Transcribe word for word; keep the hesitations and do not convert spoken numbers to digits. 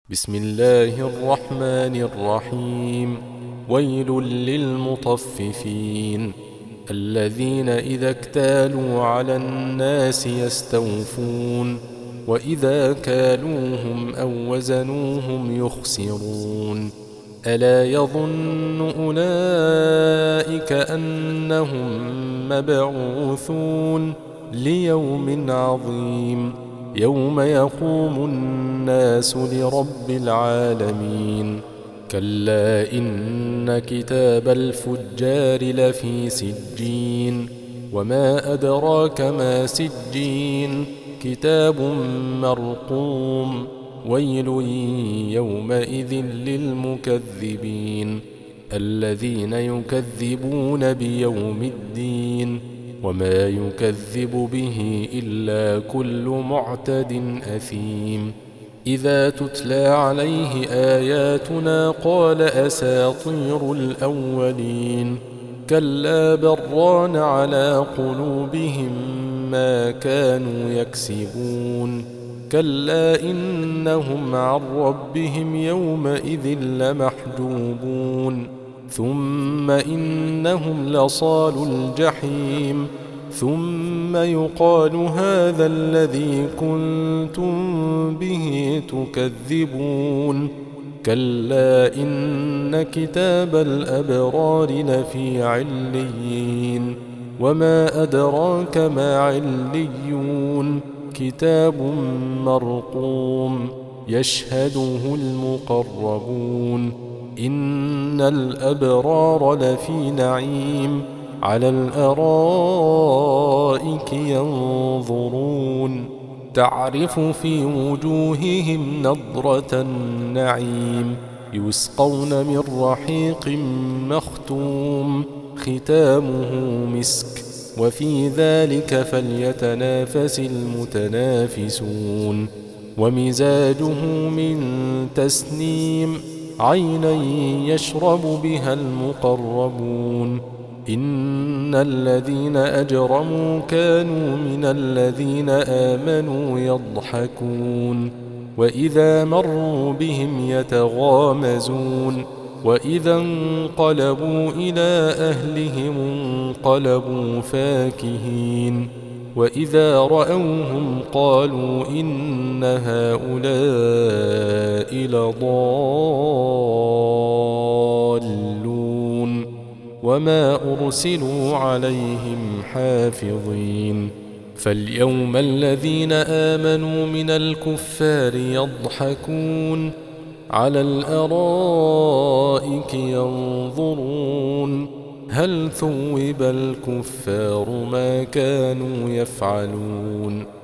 بسم الله الرحمن الرحيم. ويل للمطففين الذين إذا اكتالوا على الناس يستوفون وإذا كالوهم أو وزنوهم يخسرون. ألا يظن أولئك أنهم مبعوثون ليوم عظيم يوم يقوم الناس لرب العالمين. كلا إن كتاب الفجار لفي سجين وما أدراك ما سجين كتاب مرقوم. ويل يومئذ للمكذبين الذين يكذبون بيوم الدين وما يكذب به إلا كل معتد أثيم. إذا تتلى عليه آياتنا قال أساطير الأولين. كلا بران على قلوبهم ما كانوا يكسبون. كلا إنهم عن ربهم يومئذ لمحجوبون. ثم إنهم لصال الجحيم ثم يقال هذا الذي كنتم به تكذبون. كلا إن كتاب الأبرار لفي عليين وما أدراك ما عليون كتاب مرقوم يشهده المقربون. إن الأبرار لفي نعيم على الأرائك ينظرون تعرف في وجوههم نضرة النعيم يسقون من رحيق مختوم ختامه مسك وفي ذلك فليتنافس المتنافسون. ومزاجه من تسنيم عينا يشرب بها المقربون. إن الذين أجرموا كانوا من الذين آمنوا يضحكون وإذا مروا بهم يتغامزون وإذا انقلبوا إلى أهلهم انقلبوا فاكهين وإذا رأوهم قالوا إن هؤلاء لضالون وما أرسلوا عليهم حافظين. فاليوم الذين آمنوا من الكفار يضحكون على الأرائك ينظرون هل ثوب الكفار ما كانوا يفعلون.